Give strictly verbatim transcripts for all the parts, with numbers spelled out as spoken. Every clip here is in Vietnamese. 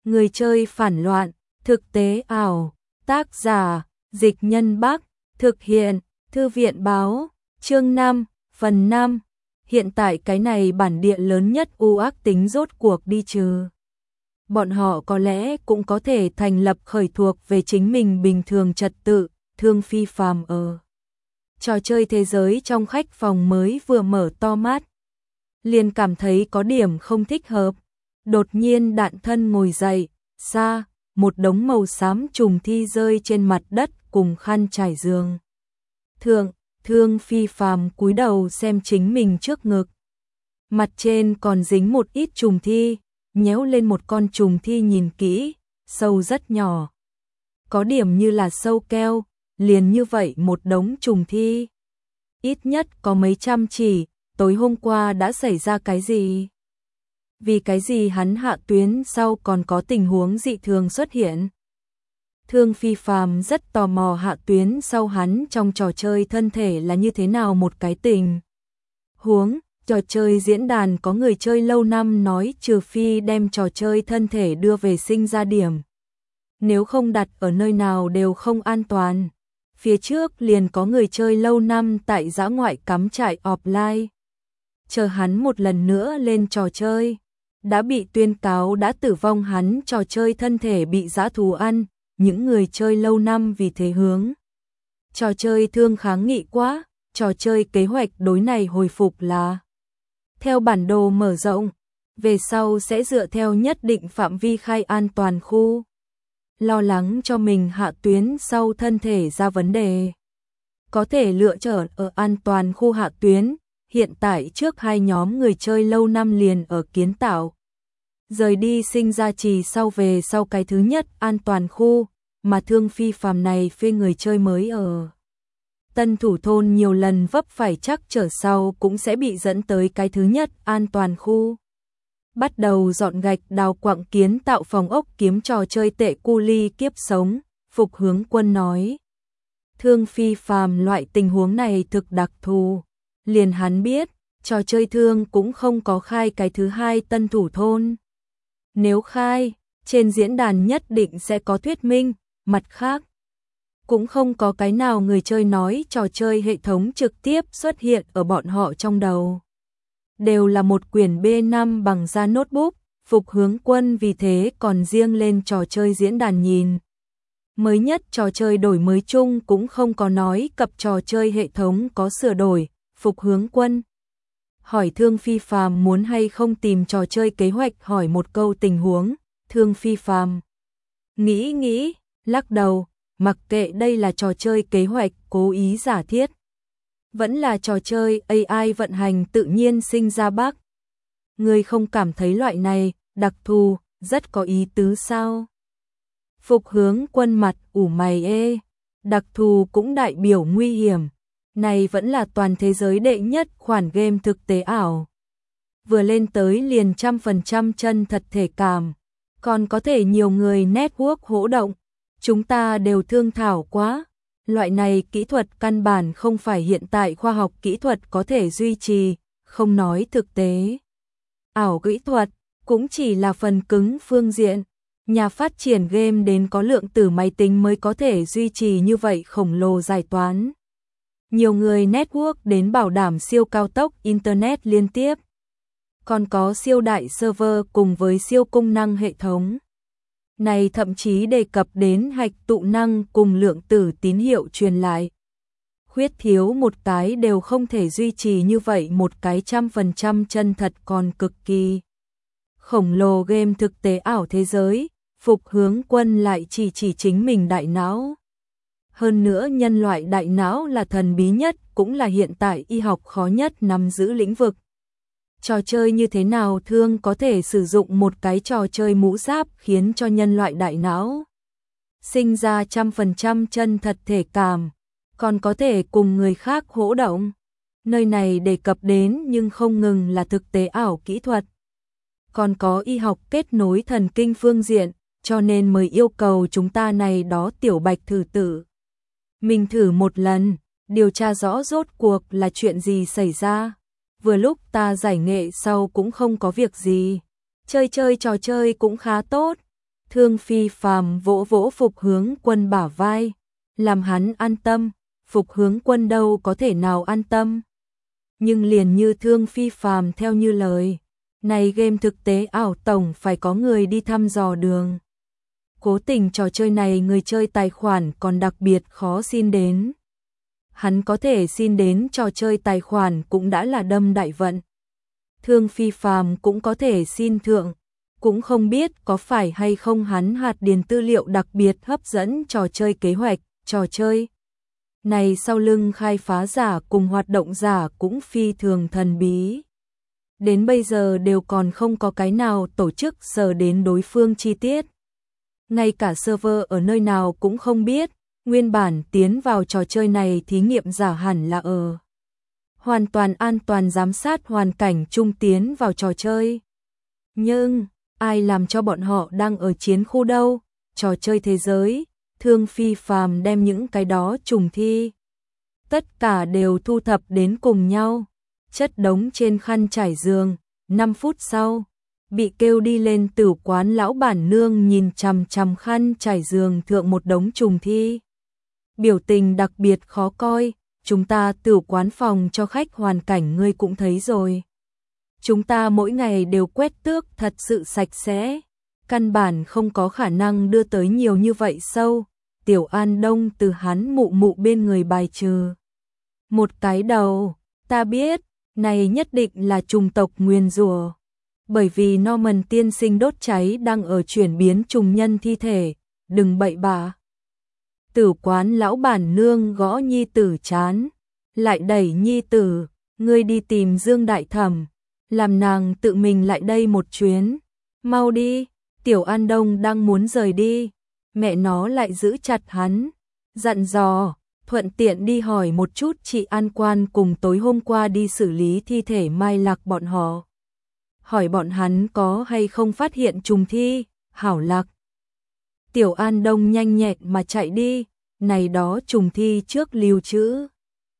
Người chơi phản loạn, thực tế ảo, tác giả, Dịch Nhân Bắc, thực hiện, Thư viện báo, chương năm, phần năm. Hiện tại cái này bản địa lớn nhất u ác tính rốt cuộc đi trừ. Bọn họ có lẽ cũng có thể thành lập khởi thuộc về chính mình bình thường trật tự, Thương Phi Phàm ở. Trò chơi thế giới trong khách phòng mới vừa mở to mắt. Liền cảm thấy có điểm không thích hợp. Đột nhiên đạn thân ngồi dậy, xa, một đống màu xám trùng thi rơi trên mặt đất cùng khăn trải giường. Thượng, Thương Phi Phàm cúi đầu xem chính mình trước ngực. Mặt trên còn dính một ít trùng thi, nhéo lên một con trùng thi nhìn kỹ, sâu rất nhỏ. Có điểm như là sâu keo, liền như vậy một đống trùng thi. Ít nhất có mấy trăm chỉ, tối hôm qua đã xảy ra cái gì? Vì cái gì hắn hạ tuyến sau còn có tình huống dị thường xuất hiện? Thương Phi Phàm rất tò mò hạ tuyến sau hắn trong trò chơi thân thể là như thế nào một cái tình huống. Trò chơi diễn đàn có người chơi lâu năm nói trừ phi đem trò chơi thân thể đưa về sinh ra điểm. Nếu không đặt ở nơi nào đều không an toàn. Phía trước liền có người chơi lâu năm tại dã ngoại cắm trại offline. Chờ hắn một lần nữa lên trò chơi. Đã bị tuyên cáo đã tử vong hắn trò chơi thân thể bị dã thú ăn. Những người chơi lâu năm vì thế hướng. Trò chơi thương kháng nghị quá. Trò chơi kế hoạch đối này hồi phục là theo bản đồ mở rộng, về sau sẽ dựa theo nhất định phạm vi khai an toàn khu. Lo lắng cho mình hạ tuyến sau thân thể ra vấn đề. Có thể lựa chọn ở an toàn khu hạ tuyến, hiện tại trước hai nhóm người chơi lâu năm liền ở kiến tạo. Rời đi sinh ra trì sau về sau cái thứ nhất an toàn khu, mà Thương Phi Phàm này phê người chơi mới ở. Tân thủ thôn nhiều lần vấp phải chắc trở sau cũng sẽ bị dẫn tới cái thứ nhất an toàn khu. Bắt đầu dọn gạch đào quặng kiến tạo phòng ốc kiếm trò chơi tệ cu ly kiếp sống, Phục Hướng Quân nói. Thương Phi Phàm loại tình huống này thực đặc thù. Liền hắn biết, trò chơi thương cũng không có khai cái thứ hai tân thủ thôn. Nếu khai, trên diễn đàn nhất định sẽ có thuyết minh, mặt khác. Cũng không có cái nào người chơi nói trò chơi hệ thống trực tiếp xuất hiện ở bọn họ trong đầu. Đều là một quyển bê năm bằng da notebook, Phục Hướng Quân vì thế còn riêng lên trò chơi diễn đàn nhìn. Mới nhất trò chơi đổi mới chung cũng không có nói cập trò chơi hệ thống có sửa đổi, Phục Hướng Quân. Hỏi Thương Phi Phàm muốn hay không tìm trò chơi kế hoạch hỏi một câu tình huống, Thương Phi Phàm nghĩ nghĩ, lắc đầu. Mặc kệ đây là trò chơi kế hoạch cố ý giả thiết, vẫn là trò chơi a i vận hành tự nhiên sinh ra bug. Người không cảm thấy loại này đặc thù rất có ý tứ sao? Phục Hướng Quân mặt ủ mày ê, đặc thù cũng đại biểu nguy hiểm. Này vẫn là toàn thế giới đệ nhất khoản game thực tế ảo. Vừa lên tới liền trăm phần trăm chân thật thể cảm, còn có thể nhiều người network hỗ động. Chúng ta đều thương thảo quá, loại này kỹ thuật căn bản không phải hiện tại khoa học kỹ thuật có thể duy trì, không nói thực tế. Ảo kỹ thuật cũng chỉ là phần cứng phương diện, nhà phát triển game đến có lượng tử máy tính mới có thể duy trì như vậy khổng lồ giải toán. Nhiều người network đến bảo đảm siêu cao tốc internet liên tiếp. Còn có siêu đại server cùng với siêu công năng hệ thống. Này thậm chí đề cập đến hạch tụ năng cùng lượng tử tín hiệu truyền lại. Khuyết thiếu một cái đều không thể duy trì như vậy một cái trăm phần trăm chân thật còn cực kỳ. Khổng lồ game thực tế ảo thế giới, Phục Hướng Quân lại chỉ chỉ chính mình đại não. Hơn nữa nhân loại đại não là thần bí nhất cũng là hiện tại y học khó nhất nắm giữ lĩnh vực. Trò chơi như thế nào thương có thể sử dụng một cái trò chơi mũ giáp khiến cho nhân loại đại não sinh ra trăm phần trăm chân thật thể cảm, còn có thể cùng người khác hỗ động. Nơi này đề cập đến nhưng không ngừng là thực tế ảo kỹ thuật. Còn có y học kết nối thần kinh phương diện, cho nên mới yêu cầu chúng ta này đó tiểu bạch thử tử. Mình thử một lần, điều tra rõ rốt cuộc là chuyện gì xảy ra. Vừa lúc ta giải nghệ sau cũng không có việc gì. Chơi chơi trò chơi cũng khá tốt. Thương Phi Phàm vỗ vỗ Phục Hướng Quân bả vai, làm hắn an tâm. Phục Hướng Quân đâu có thể nào an tâm. Nhưng liền như Thương Phi Phàm theo như lời, này game thực tế ảo tổng phải có người đi thăm dò đường. Cố tình trò chơi này người chơi tài khoản còn đặc biệt khó xin đến. Hắn có thể xin đến trò chơi tài khoản cũng đã là đâm đại vận. Thương Phi Phàm cũng có thể xin thượng, cũng không biết có phải hay không hắn hạt điền tư liệu đặc biệt hấp dẫn trò chơi kế hoạch, trò chơi. Này sau lưng khai phá giả cùng hoạt động giả cũng phi thường thần bí. Đến bây giờ đều còn không có cái nào tổ chức sờ đến đối phương chi tiết. Ngay cả server ở nơi nào cũng không biết, nguyên bản tiến vào trò chơi này thí nghiệm giả hẳn là ở hoàn toàn an toàn giám sát hoàn cảnh trung tiến vào trò chơi. Nhưng, ai làm cho bọn họ đang ở chiến khu đâu, trò chơi thế giới, Thương Phi Phàm đem những cái đó trùng thi. Tất cả đều thu thập đến cùng nhau, chất đống trên khăn trải giường, năm phút sau, bị kêu đi lên tử quán lão bản nương nhìn chằm chằm khăn trải giường thượng một đống trùng thi. Biểu tình đặc biệt khó coi, chúng ta tử quán phòng cho khách hoàn cảnh ngươi cũng thấy rồi. Chúng ta mỗi ngày đều quét tước thật sự sạch sẽ, căn bản không có khả năng đưa tới nhiều như vậy sâu. Tiểu An Đông từ hắn mụ mụ bên người bài trừ. Một cái đầu, ta biết, này nhất định là trùng tộc nguyền rủa. Bởi vì Norman tiên sinh đốt cháy đang ở chuyển biến trùng nhân thi thể, đừng bậy bạ. Tử quán lão bản nương gõ nhi tử chán, lại đẩy nhi tử, ngươi đi tìm Dương Đại Thẩm, làm nàng tự mình lại đây một chuyến. Mau đi, Tiểu An Đông đang muốn rời đi, mẹ nó lại giữ chặt hắn, dặn dò, thuận tiện đi hỏi một chút chị An Quan cùng tối hôm qua đi xử lý thi thể Mai Lạc bọn họ. Hỏi bọn hắn có hay không phát hiện trùng thi, hảo lạc. Tiểu An Đông nhanh nhẹn mà chạy đi, này đó trùng thi trước lưu trữ.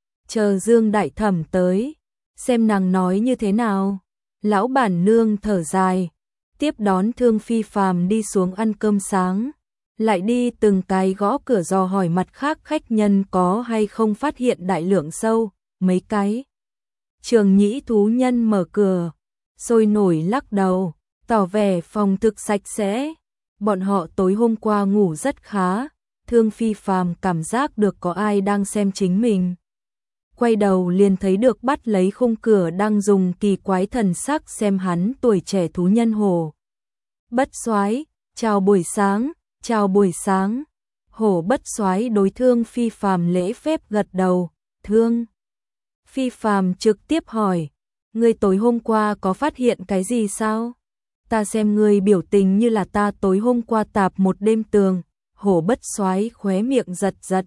Chờ Dương Đại Thẩm tới, xem nàng nói như thế nào. Lão bản nương thở dài, tiếp đón Thương Phi Phàm đi xuống ăn cơm sáng, lại đi từng cái gõ cửa dò hỏi mặt khác khách nhân có hay không phát hiện đại lượng sâu, mấy cái. Trường nhĩ thú nhân mở cửa, sôi nổi lắc đầu, tỏ vẻ phòng thực sạch sẽ. Bọn họ tối hôm qua ngủ rất khá, Thương Phi Phàm cảm giác được có ai đang xem chính mình. Quay đầu liền thấy được bắt lấy khung cửa đang dùng kỳ quái thần sắc xem hắn tuổi trẻ thú nhân Hổ Bất Soái, chào buổi sáng, chào buổi sáng. Hổ Bất Soái đối Thương Phi Phàm lễ phép gật đầu, Thương Phi Phàm trực tiếp hỏi, ngươi tối hôm qua có phát hiện cái gì sao? Ta xem ngươi biểu tình như là ta tối hôm qua tạp một đêm tường. Hổ Bất Soái khóe miệng giật giật,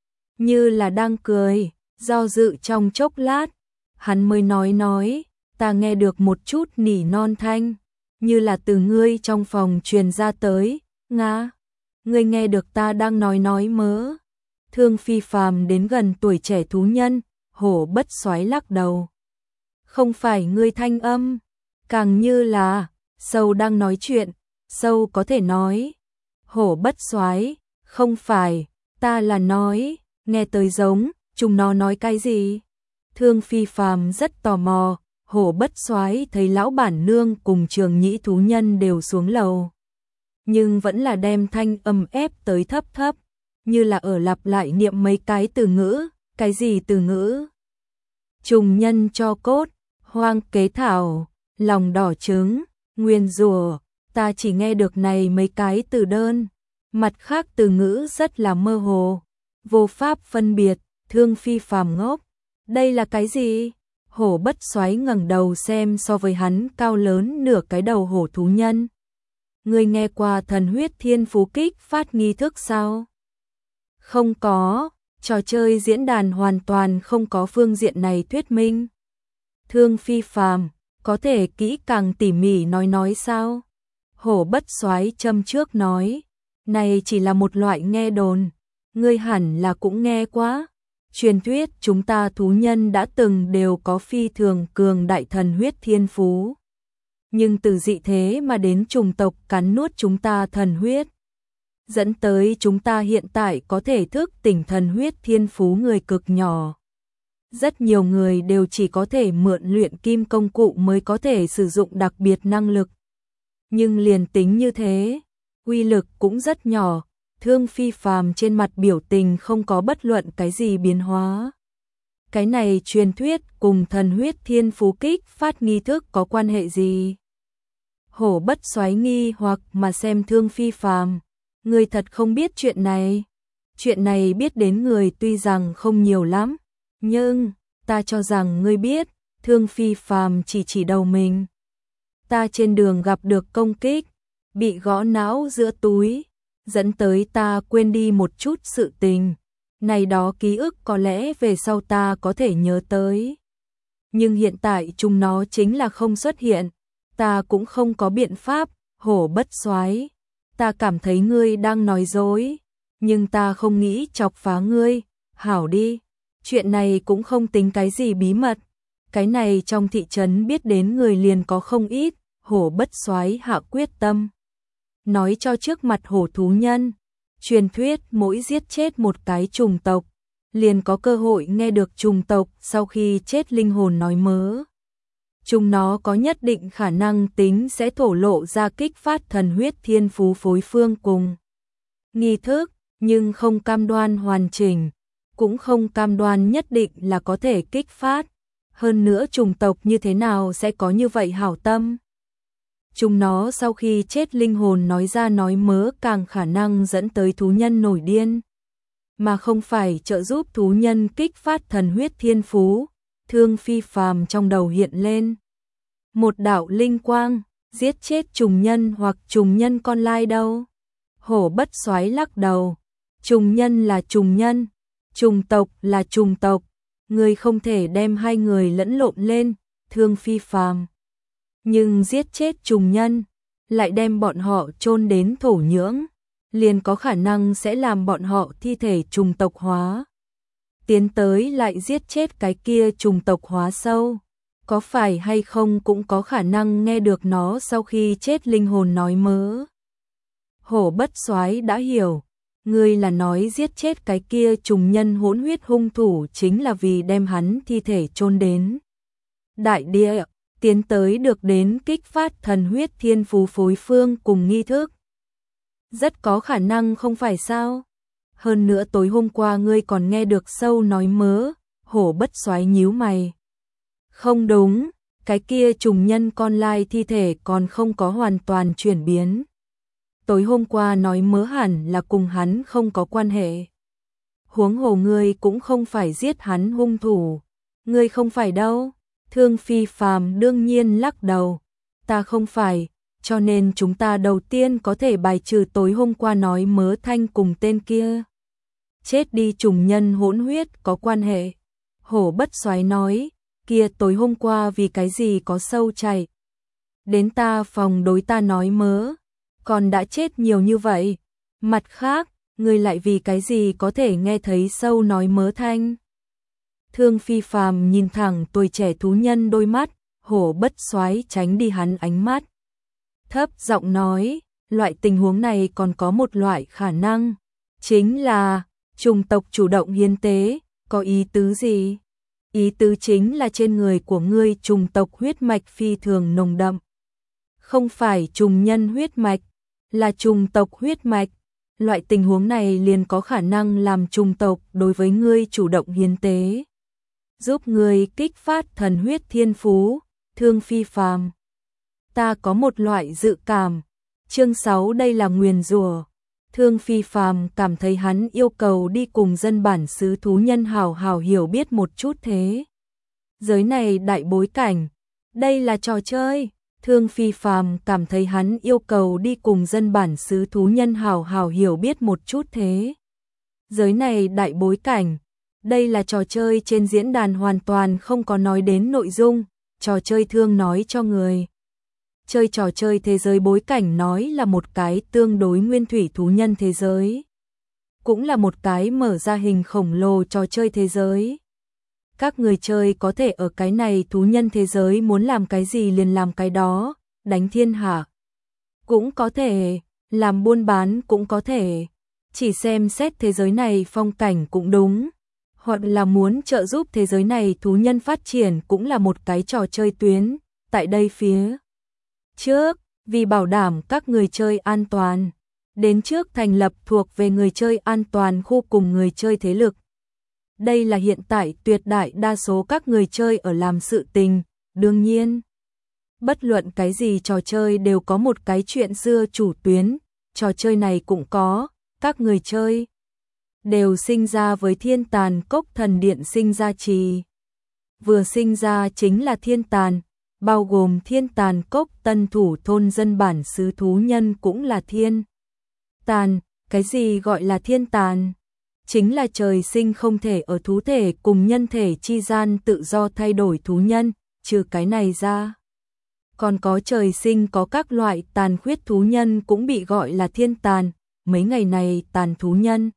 như là đang cười, do dự trong chốc lát, hắn mới nói nói, ta nghe được một chút nỉ non thanh, như là từ ngươi trong phòng truyền ra tới, ngã, ngươi nghe được ta đang nói nói mớ. Thương Phi Phàm đến gần tuổi trẻ thú nhân, Hổ Bất Soái lắc đầu. Không phải ngươi thanh âm, càng như là sâu đang nói chuyện, sâu có thể nói. Hổ Bất Soái, không phải, ta là nói, nghe tới giống, chúng nó nói cái gì? Thương Phi Phàm rất tò mò, Hổ Bất Soái thấy lão bản nương cùng trường nhĩ thú nhân đều xuống lầu. Nhưng vẫn là đem thanh âm ép tới thấp thấp, như là ở lặp lại niệm mấy cái từ ngữ, cái gì từ ngữ? Trùng nhân cho cốt, hoang kế thảo, lòng đỏ trứng, nguyên rùa. Ta chỉ nghe được này mấy cái từ đơn, mặt khác từ ngữ rất là mơ hồ, vô pháp phân biệt. Thương Phi Phàm ngốc, đây là cái gì? Hổ Bất Soái ngẩng đầu xem so với hắn cao lớn nửa cái đầu hổ thú nhân. Ngươi nghe qua thần huyết thiên phú kích phát nghi thức sao? Không có, trò chơi diễn đàn hoàn toàn không có phương diện này thuyết minh. Thương Phi Phàm, có thể kỹ càng tỉ mỉ nói nói sao? Hổ Bất Soái châm trước nói, này chỉ là một loại nghe đồn, ngươi hẳn là cũng nghe quá. Truyền thuyết chúng ta thú nhân đã từng đều có phi thường cường đại thần huyết thiên phú. nhưng từ dị thế mà đến trùng tộc cắn nuốt chúng ta thần huyết, dẫn tới chúng ta hiện tại có thể thức tỉnh thần huyết thiên phú người cực nhỏ. Rất nhiều người đều chỉ có thể mượn luyện kim công cụ mới có thể sử dụng đặc biệt năng lực. Nhưng liền tính như thế, uy lực cũng rất nhỏ. Thương Phi Phàm trên mặt biểu tình không có bất luận cái gì biến hóa. Cái này truyền thuyết cùng thần huyết thiên phú kích phát nghi thức có quan hệ gì? Hổ Bất Soái nghi hoặc mà xem Thương Phi Phàm, người thật không biết chuyện này. Chuyện này biết đến người tuy rằng không nhiều lắm, nhưng ta cho rằng ngươi biết. Thương Phi Phàm chỉ chỉ đầu mình. Ta trên đường gặp được công kích, bị gõ não giữa túi, dẫn tới ta quên đi một chút sự tình. Này đó ký ức có lẽ về sau ta có thể nhớ tới. Nhưng hiện tại chúng nó chính là không xuất hiện. Ta cũng không có biện pháp. Hổ Bất Soái, ta cảm thấy ngươi đang nói dối, nhưng ta không nghĩ chọc phá ngươi. Hảo đi, chuyện này cũng không tính cái gì bí mật. Cái này trong thị trấn biết đến người liền có không ít. Hổ Bất Soái hạ quyết tâm nói cho trước mặt hổ thú nhân. Truyền thuyết mỗi giết chết một cái trùng tộc, liền có cơ hội nghe được trùng tộc sau khi chết linh hồn nói mớ. Chúng nó có nhất định khả năng tính sẽ thổ lộ ra kích phát thần huyết thiên phú phối phương cùng nghi thức, nhưng không cam đoan hoàn chỉnh, cũng không cam đoan nhất định là có thể kích phát. Hơn nữa trùng tộc như thế nào sẽ có như vậy hảo tâm? Chúng nó sau khi chết linh hồn nói ra nói mớ càng khả năng dẫn tới thú nhân nổi điên, mà không phải trợ giúp thú nhân kích phát thần huyết thiên phú. Thương Phi Phàm trong đầu hiện lên một đạo linh quang, giết chết trùng nhân hoặc trùng nhân con lai đâu? Hổ Bất Soái lắc đầu, trùng nhân là trùng nhân, trùng tộc là trùng tộc, người không thể đem hai người lẫn lộn lên. Thương Phi Phàm, nhưng giết chết trùng nhân, lại đem bọn họ chôn đến thổ nhưỡng, liền có khả năng sẽ làm bọn họ thi thể trùng tộc hóa. Tiến tới lại giết chết cái kia trùng tộc hóa sâu, có phải hay không cũng có khả năng nghe được nó sau khi chết linh hồn nói mớ. Hổ Bất Soái đã hiểu, ngươi là nói giết chết cái kia trùng nhân hỗn huyết hung thủ chính là vì đem hắn thi thể chôn đến đại địa, tiến tới được đến kích phát thần huyết thiên phú phối phương cùng nghi thức. Rất có khả năng không phải sao? Hơn nữa tối hôm qua ngươi còn nghe được sâu nói mớ. Hổ Bất Soái nhíu mày. Không đúng, cái kia trùng nhân con lai thi thể còn không có hoàn toàn chuyển biến. Tối hôm qua nói mớ hẳn là cùng hắn không có quan hệ. Huống hồ ngươi cũng không phải giết hắn hung thủ. Ngươi không phải đâu. Thương Phi Phàm đương nhiên lắc đầu. Ta không phải, cho nên chúng ta đầu tiên có thể bài trừ tối hôm qua nói mớ thanh cùng tên kia chết đi trùng nhân hỗn huyết có quan hệ. Hổ Bất Soái nói, kia tối hôm qua vì cái gì có sâu chạy đến ta phòng đối ta nói mớ, còn đã chết nhiều như vậy. Mặt khác, người lại vì cái gì có thể nghe thấy sâu nói mớ thanh? Thương Phi Phàm nhìn thẳng tuổi trẻ thú nhân đôi mắt. Hổ Bất Soái tránh đi hắn ánh mắt, thấp giọng nói, loại tình huống này còn có một loại khả năng, chính là trùng tộc chủ động hiến tế. Có ý tứ gì? Ý tứ chính là trên người của ngươi trùng tộc huyết mạch phi thường nồng đậm. Không phải trùng nhân huyết mạch, là trùng tộc huyết mạch. Loại tình huống này liền có khả năng làm trùng tộc đối với ngươi chủ động hiến tế, giúp ngươi kích phát thần huyết thiên phú. Thương Phi Phàm, ta có một loại dự cảm. Chương sáu đây là nguyền rủa. Thương Phi Phàm cảm thấy hắn yêu cầu đi cùng dân bản xứ thú nhân hào hào hiểu biết một chút thế giới này đại bối cảnh. Đây là trò chơi. Thương Phi Phàm cảm thấy hắn yêu cầu đi cùng dân bản xứ thú nhân hào hào hiểu biết một chút thế giới này đại bối cảnh. Đây là trò chơi, trên diễn đàn hoàn toàn không có nói đến nội dung. Trò chơi thương nói cho người chơi trò chơi thế giới bối cảnh nói là một cái tương đối nguyên thủy thú nhân thế giới, cũng là một cái mở ra hình khổng lồ trò chơi thế giới. Các người chơi có thể ở cái này thú nhân thế giới muốn làm cái gì liền làm cái đó, đánh thiên hạ. Cũng có thể, làm buôn bán cũng có thể, chỉ xem xét thế giới này phong cảnh cũng đúng, hoặc là muốn trợ giúp thế giới này thú nhân phát triển cũng là một cái trò chơi tuyến, tại đây phía trước, vì bảo đảm các người chơi an toàn, đến trước thành lập thuộc về người chơi an toàn khu cùng người chơi thế lực. Đây là hiện tại tuyệt đại đa số các người chơi ở làm sự tình, đương nhiên. Bất luận cái gì trò chơi đều có một cái chuyện xưa chủ tuyến, trò chơi này cũng có, các người chơi đều sinh ra với thiên tàn cốc thần điện sinh ra trì. Vừa sinh ra chính là thiên tàn, bao gồm thiên tàn cốc tân thủ thôn dân bản xứ thú nhân cũng là thiên tàn. Cái gì gọi là thiên tàn? Chính là trời sinh không thể ở thú thể cùng nhân thể chi gian tự do thay đổi thú nhân, trừ cái này ra. Còn có trời sinh có các loại tàn khuyết thú nhân cũng bị gọi là thiên tàn, mấy ngày này tàn thú nhân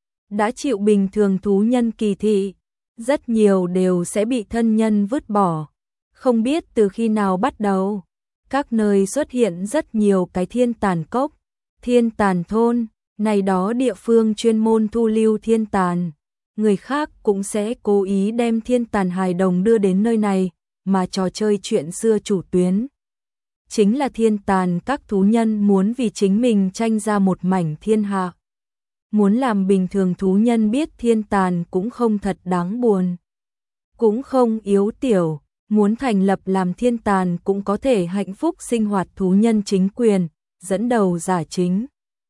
đã chịu bình thường thú nhân kỳ thị, rất nhiều đều sẽ bị thân nhân vứt bỏ. Không biết từ khi nào bắt đầu, các nơi xuất hiện rất nhiều cái thiên tàn cốc, thiên tàn thôn, này đó địa phương chuyên môn thu lưu thiên tàn. Người khác cũng sẽ cố ý đem thiên tàn hài đồng đưa đến nơi này, mà trò chơi chuyện xưa chủ tuyến chính là thiên tàn các thú nhân muốn vì chính mình tranh ra một mảnh thiên hạ. Muốn làm bình thường thú nhân biết thiên tàn cũng không thật đáng buồn, cũng không yếu tiểu, muốn thành lập làm thiên tàn cũng có thể hạnh phúc sinh hoạt thú nhân chính quyền, dẫn đầu giả chính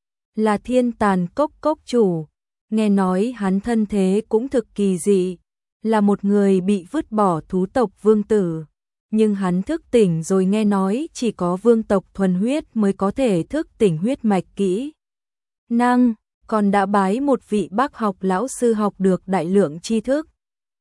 là thiên tàn cốc cốc chủ. Nghe nói hắn thân thế cũng thực kỳ dị, là một người bị vứt bỏ thú tộc vương tử. Nhưng hắn thức tỉnh rồi, nghe nói chỉ có vương tộc thuần huyết mới có thể thức tỉnh huyết mạch kỹ năng, còn đã bái một vị bác học lão sư học được đại lượng tri thức.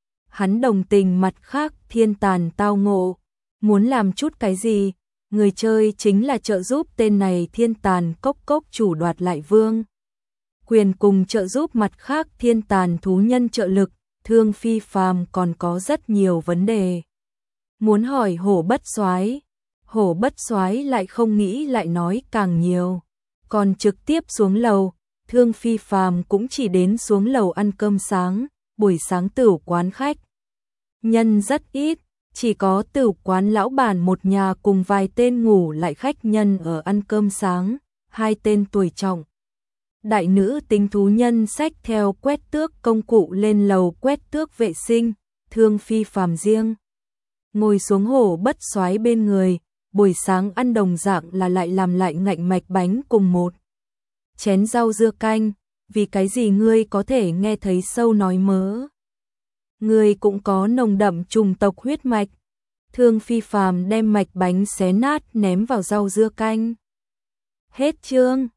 Hắn đồng tình mặt khác thiên tàn tao ngộ, muốn làm chút cái gì, người chơi chính là trợ giúp tên này thiên tàn cốc cốc chủ đoạt lại vương quyền cùng trợ giúp mặt khác thiên tàn thú nhân trợ lực. Thương Phi Phàm còn có rất nhiều vấn đề muốn hỏi Hổ Bất Soái. Hổ Bất Soái lại không nghĩ lại nói càng nhiều, còn trực tiếp xuống lầu. Thương Phi Phàm cũng chỉ đến xuống lầu ăn cơm sáng, buổi sáng tửu quán khách nhân rất ít, chỉ có tửu quán lão bản một nhà cùng vài tên ngủ lại khách nhân ở ăn cơm sáng, hai tên tuổi trọng đại nữ tính thú nhân xách theo quét tước công cụ lên lầu quét tước vệ sinh. Thương Phi Phàm riêng ngồi xuống Hổ Bất Soái bên người, buổi sáng ăn đồng dạng là lại làm lại ngạnh mạch bánh cùng một chén rau dưa canh. Vì cái gì ngươi có thể nghe thấy sâu nói mớ? Ngươi cũng có nồng đậm chủng tộc huyết mạch. Thương Phi Phàm đem mạch bánh xé nát ném vào rau dưa canh. Hết chương.